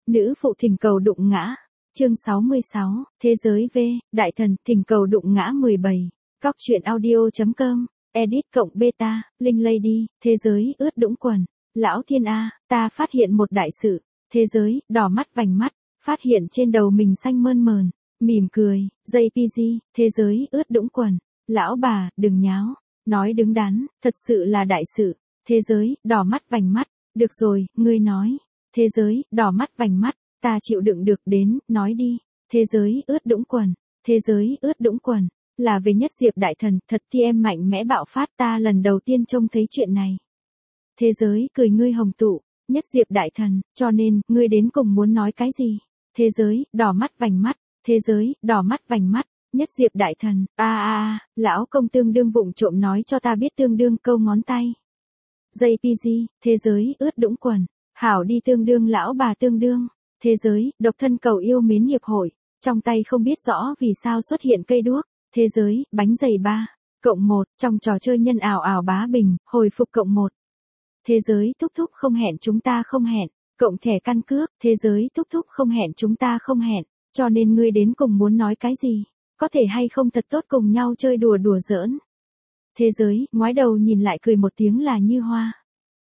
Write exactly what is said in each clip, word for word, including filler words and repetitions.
Nữ phụ thỉnh cầu đụng ngã. Chương sáu mươi sáu, Thế giới V, Đại thần, thỉnh cầu đụng ngã mười bảy. Góc truyện audio chấm com, edit cộng beta, Linh Lady, thế giới ướt đũng quần. Lão thiên A, ta phát hiện một đại sự. Thế giới, đỏ mắt vành mắt, phát hiện trên đầu mình xanh mơn mờn, mỉm cười, gi pê giê, thế giới ướt đũng quần. Lão bà, đừng nháo, nói đứng đắn, thật sự là đại sự. Thế giới, đỏ mắt vành mắt, được rồi, ngươi nói. Thế giới, đỏ mắt vành mắt, ta chịu đựng được đến, nói đi. Thế giới ướt đũng quần, thế giới ướt đũng quần, là về Nhất Diệp đại thần, thật thì em mạnh mẽ bạo phát, ta lần đầu tiên trông thấy chuyện này. Thế giới cười ngươi hồng tụ, Nhất Diệp đại thần, cho nên, ngươi đến cùng muốn nói cái gì? Thế giới, đỏ mắt vành mắt, thế giới, đỏ mắt vành mắt, Nhất Diệp đại thần, a a a, lão công tương đương vụng trộm nói cho ta biết tương đương câu ngón tay. gi pê giê, thế giới ướt đũng quần, hảo đi tương đương lão bà tương đương. Thế giới, độc thân cầu yêu mến hiệp hội, trong tay không biết rõ vì sao xuất hiện cây đuốc. Thế giới, bánh dày ba, cộng một, trong trò chơi nhân ảo ảo bá bình, hồi phục cộng một. Thế giới, thúc thúc không hẹn chúng ta không hẹn, cộng thẻ căn cước, thế giới, thúc thúc không hẹn chúng ta không hẹn, cho nên ngươi đến cùng muốn nói cái gì, có thể hay không thật tốt cùng nhau chơi đùa đùa giỡn. Thế giới, ngoái đầu nhìn lại cười một tiếng là như hoa.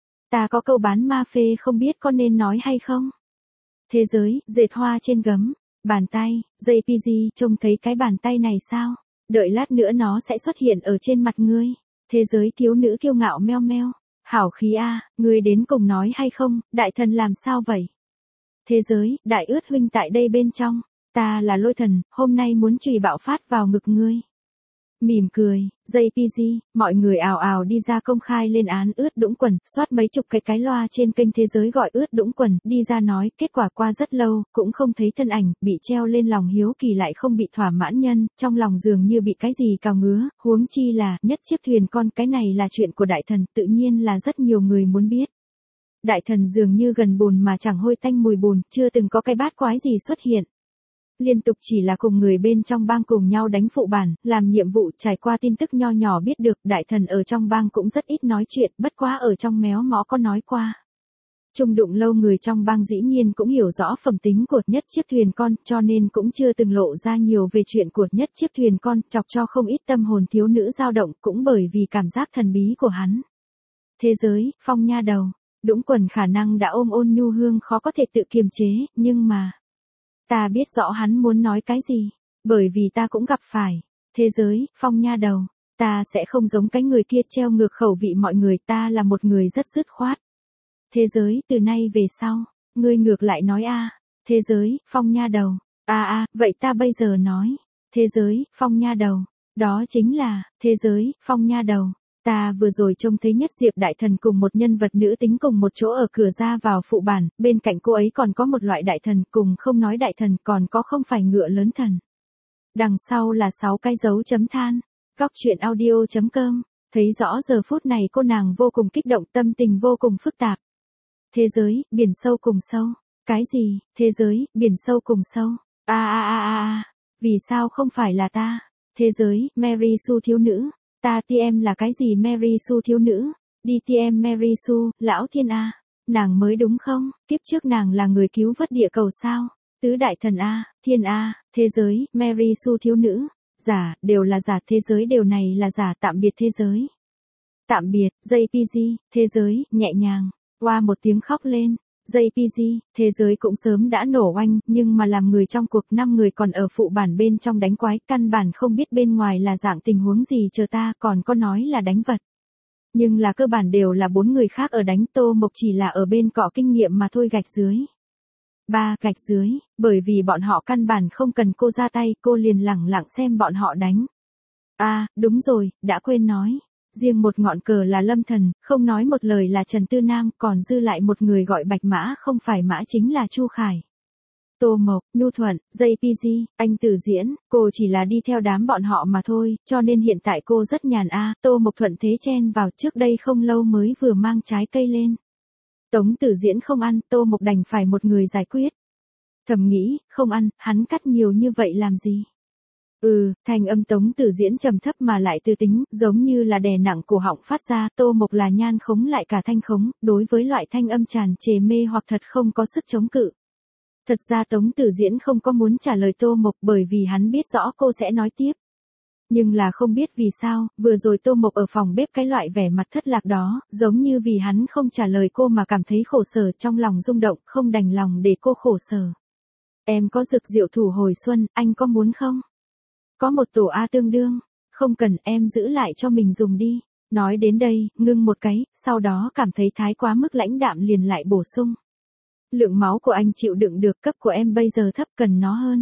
Ta có câu bán ma phê không biết có nên nói hay không? Thế giới, dệt hoa trên gấm, bàn tay, gi pê giê, trông thấy cái bàn tay này sao? Đợi lát nữa nó sẽ xuất hiện ở trên mặt ngươi. Thế giới thiếu nữ kiêu ngạo meo meo. Hảo khí a, ngươi đến cùng nói hay không, đại thần làm sao vậy? Thế giới, đại ướt huynh tại đây bên trong. Ta là lôi thần, hôm nay muốn chùy bạo phát vào ngực ngươi. Mỉm cười, gi pê giê, mọi người ào ào đi ra công khai lên án ướt đũng quần, soát mấy chục cái cái loa trên kênh thế giới gọi ướt đũng quần, đi ra nói, kết quả qua rất lâu, cũng không thấy thân ảnh, bị treo lên lòng hiếu kỳ lại không bị thỏa mãn nhân, trong lòng dường như bị cái gì cào ngứa, huống chi là, nhất chiếc thuyền con, cái này là chuyện của đại thần, tự nhiên là rất nhiều người muốn biết. Đại thần dường như gần bùn mà chẳng hôi tanh mùi bùn, chưa từng có cái bát quái gì xuất hiện. Liên tục chỉ là cùng người bên trong bang cùng nhau đánh phụ bản, làm nhiệm vụ, trải qua tin tức nho nhỏ biết được, đại thần ở trong bang cũng rất ít nói chuyện, bất quá ở trong méo mó có nói qua. Chung đụng lâu người trong bang dĩ nhiên cũng hiểu rõ phẩm tính của nhất chiếc thuyền con, cho nên cũng chưa từng lộ ra nhiều về chuyện của nhất chiếc thuyền con, chọc cho không ít tâm hồn thiếu nữ dao động, cũng bởi vì cảm giác thần bí của hắn. Thế giới, phong nha đầu, đũng quần khả năng đã ôm ôn nhu hương khó có thể tự kiềm chế, nhưng mà... Ta biết rõ hắn muốn nói cái gì, bởi vì ta cũng gặp phải. Thế giới, phong nha đầu, ta sẽ không giống cái người kia treo ngược khẩu vị mọi người, ta là một người rất dứt khoát. Thế giới, từ nay về sau, ngươi ngược lại nói a. Thế giới, phong nha đầu, a a, vậy ta bây giờ nói. Thế giới, phong nha đầu, đó chính là, thế giới, phong nha đầu. Ta vừa rồi trông thấy Nhất Diệp đại thần cùng một nhân vật nữ tính cùng một chỗ ở cửa ra vào phụ bản, bên cạnh cô ấy còn có một loại đại thần, cùng không nói đại thần, còn có không phải ngựa lớn thần. Đằng sau là sáu cái dấu chấm than. Góc truyện audio chấm com, thấy rõ giờ phút này cô nàng vô cùng kích động, tâm tình vô cùng phức tạp. Thế giới, biển sâu cùng sâu. Cái gì, thế giới, biển sâu cùng sâu. A a a a a, vì sao không phải là ta? Thế giới, Mary Sue thiếu nữ. Ta ti em là cái gì Mary Sue thiếu nữ? Đi ti em Mary Sue, lão thiên A. Nàng mới đúng không? Kiếp trước nàng là người cứu vớt địa cầu sao? Tứ đại thần A, thiên A, thế giới, Mary Sue thiếu nữ. Giả, đều là giả, thế giới đều này là giả, tạm biệt thế giới. Tạm biệt, gi pê giê, thế giới, nhẹ nhàng. Qua một tiếng khóc lên. gi pê giê, thế giới cũng sớm đã nổ oanh, nhưng mà làm người trong cuộc năm người còn ở phụ bản bên trong đánh quái, căn bản không biết bên ngoài là dạng tình huống gì chờ ta, còn có nói là đánh vật. Nhưng là cơ bản đều là bốn người khác ở đánh, Tô Mộc chỉ là ở bên cọ kinh nghiệm mà thôi, gạch dưới. Ba gạch dưới, bởi vì bọn họ căn bản không cần cô ra tay, cô liền lẳng lặng xem bọn họ đánh. À, đúng rồi, đã quên nói. Riêng một ngọn cờ là Lâm Thần, không nói một lời là Trần Tư Nam, còn dư lại một người gọi Bạch Mã, không phải Mã chính là Chu Khải. Tô Mộc, Nhu Thuận, gi pê giê, anh Tử Diễn, cô chỉ là đi theo đám bọn họ mà thôi, cho nên hiện tại cô rất nhàn a. À, Tô Mộc thuận thế chen vào, trước đây không lâu mới vừa mang trái cây lên. Tống Tử Diễn không ăn, Tô Mộc đành phải một người giải quyết. Thầm nghĩ, không ăn, hắn cắt nhiều như vậy làm gì? Ừ, thanh âm Tống Tử Diễn trầm thấp mà lại tư tính, giống như là đè nặng cổ họng phát ra, Tô Mộc là nhan khống lại cả thanh khống, đối với loại thanh âm tràn trề mê hoặc thật không có sức chống cự. Thật ra Tống Tử Diễn không có muốn trả lời Tô Mộc bởi vì hắn biết rõ cô sẽ nói tiếp. Nhưng là không biết vì sao, vừa rồi Tô Mộc ở phòng bếp cái loại vẻ mặt thất lạc đó, giống như vì hắn không trả lời cô mà cảm thấy khổ sở trong lòng rung động, không đành lòng để cô khổ sở. Em có dược diệu thủ hồi xuân, anh có muốn không? Có một tổ A tương đương. Không cần, em giữ lại cho mình dùng đi. Nói đến đây, ngưng một cái, sau đó cảm thấy thái quá mức lãnh đạm liền lại bổ sung. Lượng máu của anh chịu đựng được, cấp của em bây giờ thấp, cần nó hơn.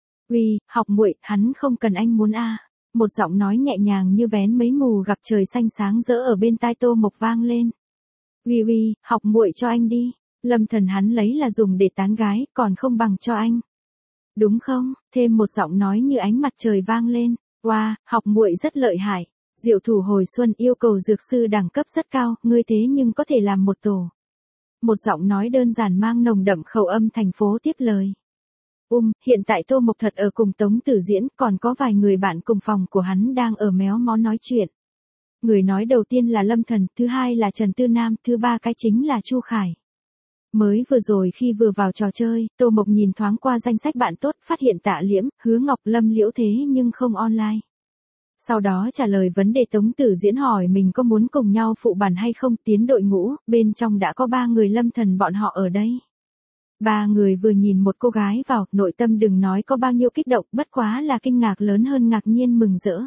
Uy, học muội, hắn không cần anh muốn a. Một giọng nói nhẹ nhàng như vén mấy mù gặp trời xanh sáng rỡ ở bên tai Tô Mộc vang lên. Uy uy, học muội cho anh đi. Lâm Thần hắn lấy là dùng để tán gái, còn không bằng cho anh. Đúng không? Thêm một giọng nói như ánh mặt trời vang lên. Wow, học muội rất lợi hại. Diệu thủ hồi xuân yêu cầu dược sư đẳng cấp rất cao, ngươi thế nhưng có thể làm một tổ. Một giọng nói đơn giản mang nồng đậm khẩu âm thành phố tiếp lời. Um, hiện tại Tô Mộc thật ở cùng Tống Tử Diễn, còn có vài người bạn cùng phòng của hắn đang ở méo mó nói chuyện. Người nói đầu tiên là Lâm Thần, thứ hai là Trần Tư Nam, thứ ba cái chính là Chu Khải. Mới vừa rồi khi vừa vào trò chơi, Tô Mộc nhìn thoáng qua danh sách bạn tốt, phát hiện Tạ Liễm, Hứa Ngọc, Lâm Liễu thế nhưng không online. Sau đó trả lời vấn đề Tống Tử Diễn hỏi mình có muốn cùng nhau phụ bản hay không, tiến đội ngũ, bên trong đã có ba người Lâm Thần bọn họ ở đây. Ba người vừa nhìn một cô gái vào, nội tâm đừng nói có bao nhiêu kích động, bất quá là kinh ngạc lớn hơn ngạc nhiên mừng rỡ.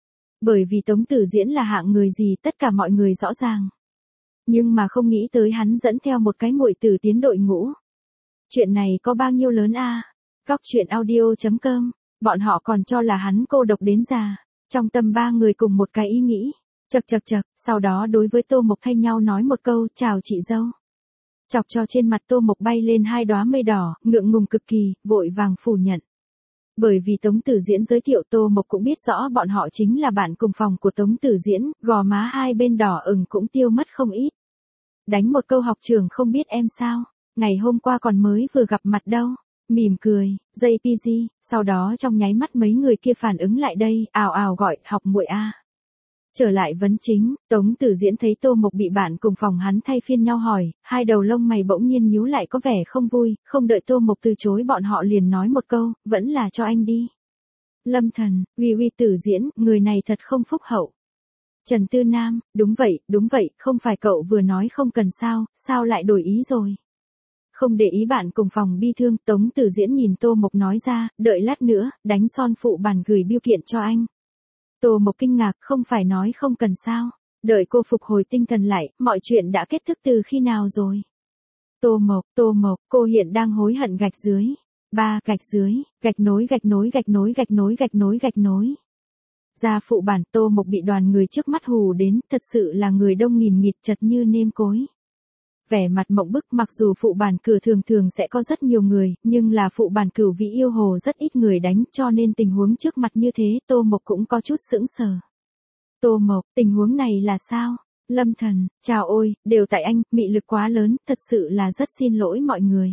Bởi vì Tống Tử Diễn là hạng người gì tất cả mọi người rõ ràng. Nhưng mà không nghĩ tới hắn dẫn theo một cái muội tử tiến đội ngũ. Chuyện này có bao nhiêu lớn a? À? Góc chuyện audio chấm com, bọn họ còn cho là hắn cô độc đến già. Trong tâm ba người cùng một cái ý nghĩ. Chật chật chật, sau đó đối với Tô Mộc thay nhau nói một câu, chào chị dâu. Chọc cho trên mặt Tô Mộc bay lên hai đóa mây đỏ, ngượng ngùng cực kỳ, vội vàng phủ nhận. Bởi vì Tống Tử Diễn giới thiệu Tô Mộc cũng biết rõ bọn họ chính là bạn cùng phòng của Tống Tử Diễn, gò má hai bên đỏ ửng cũng tiêu mất không ít. Đánh một câu học trường không biết em sao, ngày hôm qua còn mới vừa gặp mặt đâu. Mỉm cười, gi pê giê, sau đó trong nháy mắt mấy người kia phản ứng lại đây, ào ào gọi, học muội a. Trở lại vấn chính, Tống Tử Diễn thấy Tô Mộc bị bạn cùng phòng hắn thay phiên nhau hỏi, hai đầu lông mày bỗng nhiên nhíu lại có vẻ không vui, không đợi Tô Mộc từ chối bọn họ liền nói một câu, vẫn là cho anh đi. Lâm Thần, uy uy Tử Diễn, người này thật không phúc hậu. Trần Tư Nam, đúng vậy, đúng vậy, không phải cậu vừa nói không cần sao, sao lại đổi ý rồi. Không để ý bạn cùng phòng bi thương, Tống Tử Diễn nhìn Tô Mộc nói ra, đợi lát nữa, đánh son phụ bàn gửi biêu kiện cho anh. Tô Mộc kinh ngạc, không phải nói không cần sao. Đợi cô phục hồi tinh thần lại, mọi chuyện đã kết thúc từ khi nào rồi. Tô Mộc, Tô Mộc, cô hiện đang hối hận gạch dưới. Ba, gạch dưới, gạch nối gạch nối gạch nối gạch nối gạch nối gạch nối. Ra phụ bản, Tô Mộc bị đoàn người trước mắt hù đến, thật sự là người đông nghìn nghịt chật như nêm cối. Vẻ mặt mộng bức, mặc dù phụ bản cử thường thường sẽ có rất nhiều người, nhưng là phụ bản cửu vị yêu hồ rất ít người đánh, cho nên tình huống trước mặt như thế, Tô Mộc cũng có chút sững sờ. Tô Mộc, tình huống này là sao? Lâm Thần, chào ôi, đều tại anh, mị lực quá lớn, thật sự là rất xin lỗi mọi người.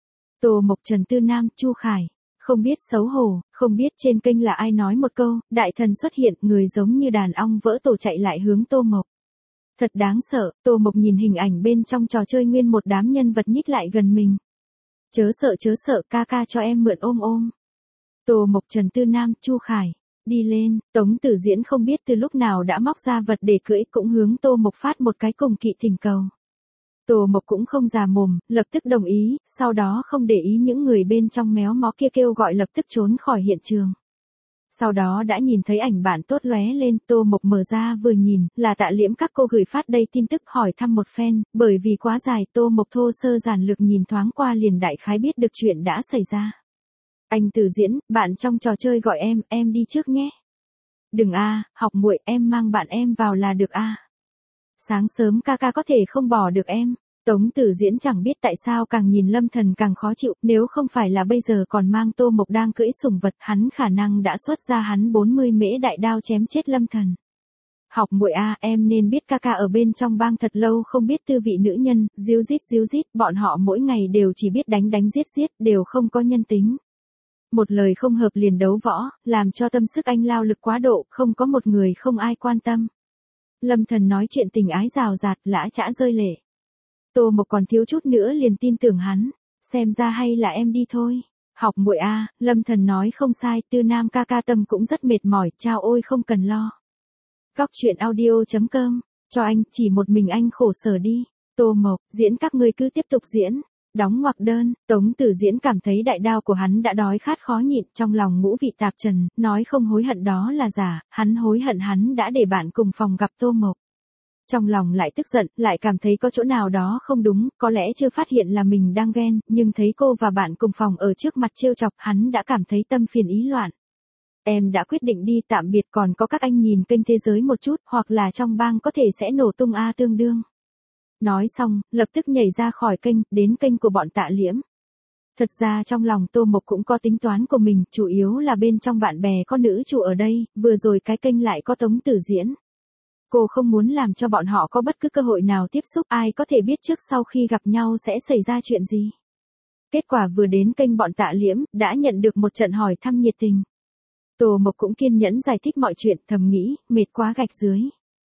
Tô Mộc, Trần Tư Nam, Chu Khải, không biết xấu hổ, không biết trên kênh là ai nói một câu, đại thần xuất hiện, người giống như đàn ong vỡ tổ chạy lại hướng Tô Mộc. Thật đáng sợ, Tô Mộc nhìn hình ảnh bên trong trò chơi nguyên một đám nhân vật nhích lại gần mình. Chớ sợ chớ sợ, ca ca cho em mượn ôm ôm. Tô Mộc, Trần Tư Nam, Chu Khải, đi lên, Tống Tử Diễn không biết từ lúc nào đã móc ra vật để cưỡi cũng hướng Tô Mộc phát một cái cùng kỵ thỉnh cầu. Tô Mộc cũng không già mồm, lập tức đồng ý, sau đó không để ý những người bên trong méo mó kia kêu gọi lập tức trốn khỏi hiện trường. Sau đó đã nhìn thấy ảnh bản tốt lóe lên, Tô Mộc mở ra vừa nhìn, là Tạ Liễm các cô gửi phát đây tin tức hỏi thăm một phen, bởi vì quá dài Tô Mộc thô sơ giản lược nhìn thoáng qua liền đại khái biết được chuyện đã xảy ra. Anh Tử Diễn, bạn trong trò chơi gọi em, em đi trước nhé. Đừng a, học muội, em mang bạn em vào là được a. Sáng sớm ca ca có thể không bỏ được em. Tống Tử Diễn chẳng biết tại sao càng nhìn Lâm Thần càng khó chịu, nếu không phải là bây giờ còn mang Tô Mộc đang cưỡi sủng vật, hắn khả năng đã xuất ra hắn bốn mươi mễ đại đao chém chết Lâm Thần. Học muội a, em nên biết ca ca ở bên trong bang thật lâu không biết tư vị nữ nhân, díu dít díu dít, bọn họ mỗi ngày đều chỉ biết đánh đánh giết giết, đều không có nhân tính. Một lời không hợp liền đấu võ, làm cho tâm sức anh lao lực quá độ, không có một người không ai quan tâm. Lâm Thần nói chuyện tình ái rào rạt, lã chã rơi lệ. Tô Mộc còn thiếu chút nữa liền tin tưởng hắn. xem ra hay là em đi thôi. Học muội a, Lâm Thần nói không sai, Tư Nam ca ca tâm cũng rất mệt mỏi, chao ôi không cần lo. Góc truyện audio.com, cho anh, chỉ một mình anh khổ sở đi. Tô Mộc, diễn các ngươi cứ tiếp tục diễn. Đóng ngoặc đơn, Tống Tử Diễn cảm thấy đại đao của hắn đã đói khát khó nhịn, trong lòng ngũ vị tạp trần, nói không hối hận đó là giả, hắn hối hận hắn đã để bạn cùng phòng gặp Tô Mộc. Trong lòng lại tức giận, lại cảm thấy có chỗ nào đó không đúng, có lẽ chưa phát hiện là mình đang ghen, nhưng thấy cô và bạn cùng phòng ở trước mặt trêu chọc, hắn đã cảm thấy tâm phiền ý loạn. Em đã quyết định đi, tạm biệt, còn có các anh nhìn kênh Thế Giới một chút, hoặc là trong bang có thể sẽ nổ tung a tương đương. Nói xong, lập tức nhảy ra khỏi kênh, đến kênh của bọn Tạ Liễm. Thật ra trong lòng Tô Mộc cũng có tính toán của mình, chủ yếu là bên trong bạn bè có nữ chủ ở đây, vừa rồi cái kênh lại có Tống Tử Diễn. Cô không muốn làm cho bọn họ có bất cứ cơ hội nào tiếp xúc, ai có thể biết trước sau khi gặp nhau sẽ xảy ra chuyện gì. Kết quả vừa đến kênh bọn Tạ Liễm, đã nhận được một trận hỏi thăm nhiệt tình. Tô Mộc cũng kiên nhẫn giải thích mọi chuyện, thầm nghĩ, mệt quá gạch dưới.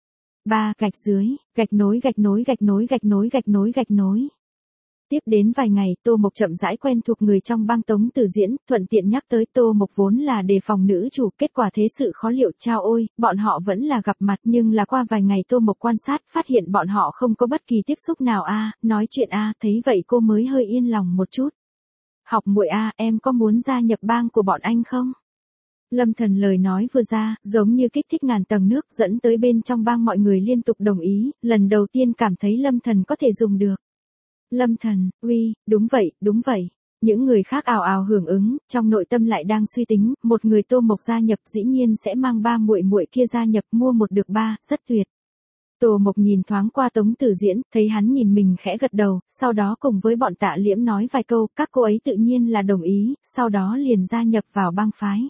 Ba, gạch dưới, gạch nối gạch nối gạch nối gạch nối gạch nối gạch nối. Tiếp đến vài ngày, Tô Mộc chậm rãi quen thuộc người trong bang Tống Tử Diễn, thuận tiện nhắc tới Tô Mộc vốn là đề phòng nữ chủ, kết quả thế sự khó liệu, chao ôi, bọn họ vẫn là gặp mặt nhưng là qua vài ngày Tô Mộc quan sát, phát hiện bọn họ không có bất kỳ tiếp xúc nào a, nói chuyện a, thấy vậy cô mới hơi yên lòng một chút. Học muội a, em có muốn gia nhập bang của bọn anh không? Lâm Thần lời nói vừa ra, giống như kích thích ngàn tầng nước, dẫn tới bên trong bang mọi người liên tục đồng ý, lần đầu tiên cảm thấy Lâm Thần có thể dùng được. Lâm Thần, uy, đúng vậy, đúng vậy. Những người khác ào ào hưởng ứng, trong nội tâm lại đang suy tính, một người Tô Mộc gia nhập dĩ nhiên sẽ mang ba muội muội kia gia nhập, mua một được ba, rất tuyệt. Tô Mộc nhìn thoáng qua Tống Tử Diễn, thấy hắn nhìn mình khẽ gật đầu, sau đó cùng với bọn Tạ Liễm nói vài câu, các cô ấy tự nhiên là đồng ý, sau đó liền gia nhập vào bang phái.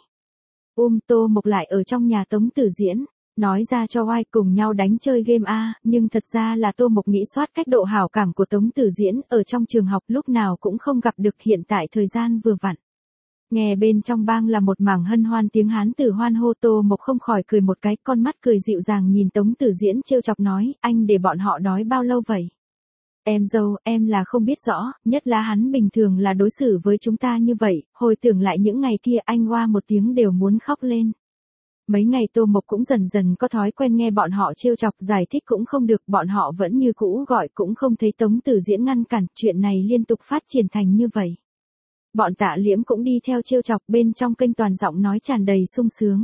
Um, Tô Mộc lại ở trong nhà Tống Tử Diễn, nói ra cho oai cùng nhau đánh chơi game a, nhưng thật ra là Tô Mộc nghĩ soát cách độ hảo cảm của Tống Tử Diễn, ở trong trường học lúc nào cũng không gặp được, hiện tại thời gian vừa vặn. Nghe bên trong bang là một mảng hân hoan tiếng Hán tử hoan hô, Tô Mộc không khỏi cười một cái, con mắt cười dịu dàng nhìn Tống Tử Diễn trêu chọc nói, anh để bọn họ đói bao lâu vậy? Em dâu, em là không biết rõ, nhất là hắn bình thường là đối xử với chúng ta như vậy, hồi tưởng lại những ngày kia anh hoa một tiếng đều muốn khóc lên. Mấy ngày Tô Mộc cũng dần dần có thói quen nghe bọn họ trêu chọc, giải thích cũng không được, bọn họ vẫn như cũ gọi cũng không thấy Tống Tử Diễn ngăn cản, chuyện này liên tục phát triển thành như vậy. Bọn Tạ Liễm cũng đi theo trêu chọc, bên trong kênh toàn giọng nói tràn đầy sung sướng.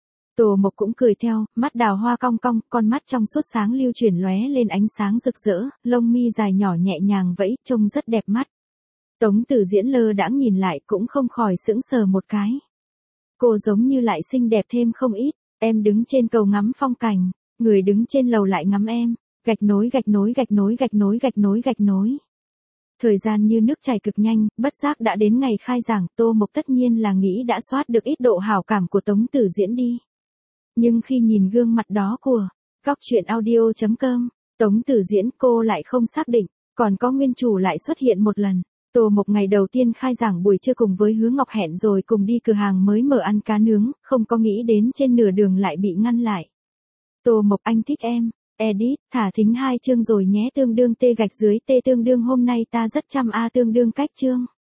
Tô Mộc cũng cười theo, mắt đào hoa cong cong, con mắt trong suốt sáng lưu chuyển lóe lên ánh sáng rực rỡ, lông mi dài nhỏ nhẹ nhàng vẫy, trông rất đẹp mắt. Tống Tử Diễn lơ đãng nhìn lại cũng không khỏi sững sờ một cái. Cô giống như lại xinh đẹp thêm không ít, em đứng trên cầu ngắm phong cảnh, người đứng trên lầu lại ngắm em, gạch nối gạch nối gạch nối gạch nối gạch nối gạch nối. Thời gian như nước chảy cực nhanh, bất giác đã đến ngày khai giảng, Tô Mộc tất nhiên là nghĩ đã soát được ít độ hảo cảm của Tống Tử Diễn đi. Nhưng khi nhìn gương mặt đó của Góc truyện audio.com, Tống Tử Diễn, cô lại không xác định, còn có nguyên chủ lại xuất hiện một lần. Tô Mộc ngày đầu tiên khai giảng buổi trưa cùng với Hứa Ngọc hẹn rồi cùng đi cửa hàng mới mở ăn cá nướng, không có nghĩ đến trên nửa đường lại bị ngăn lại. Tô Mộc, anh thích em, edit, thả thính hai chương rồi nhé, tương đương t gạch dưới t tương đương hôm nay ta rất chăm a tương đương cách chương.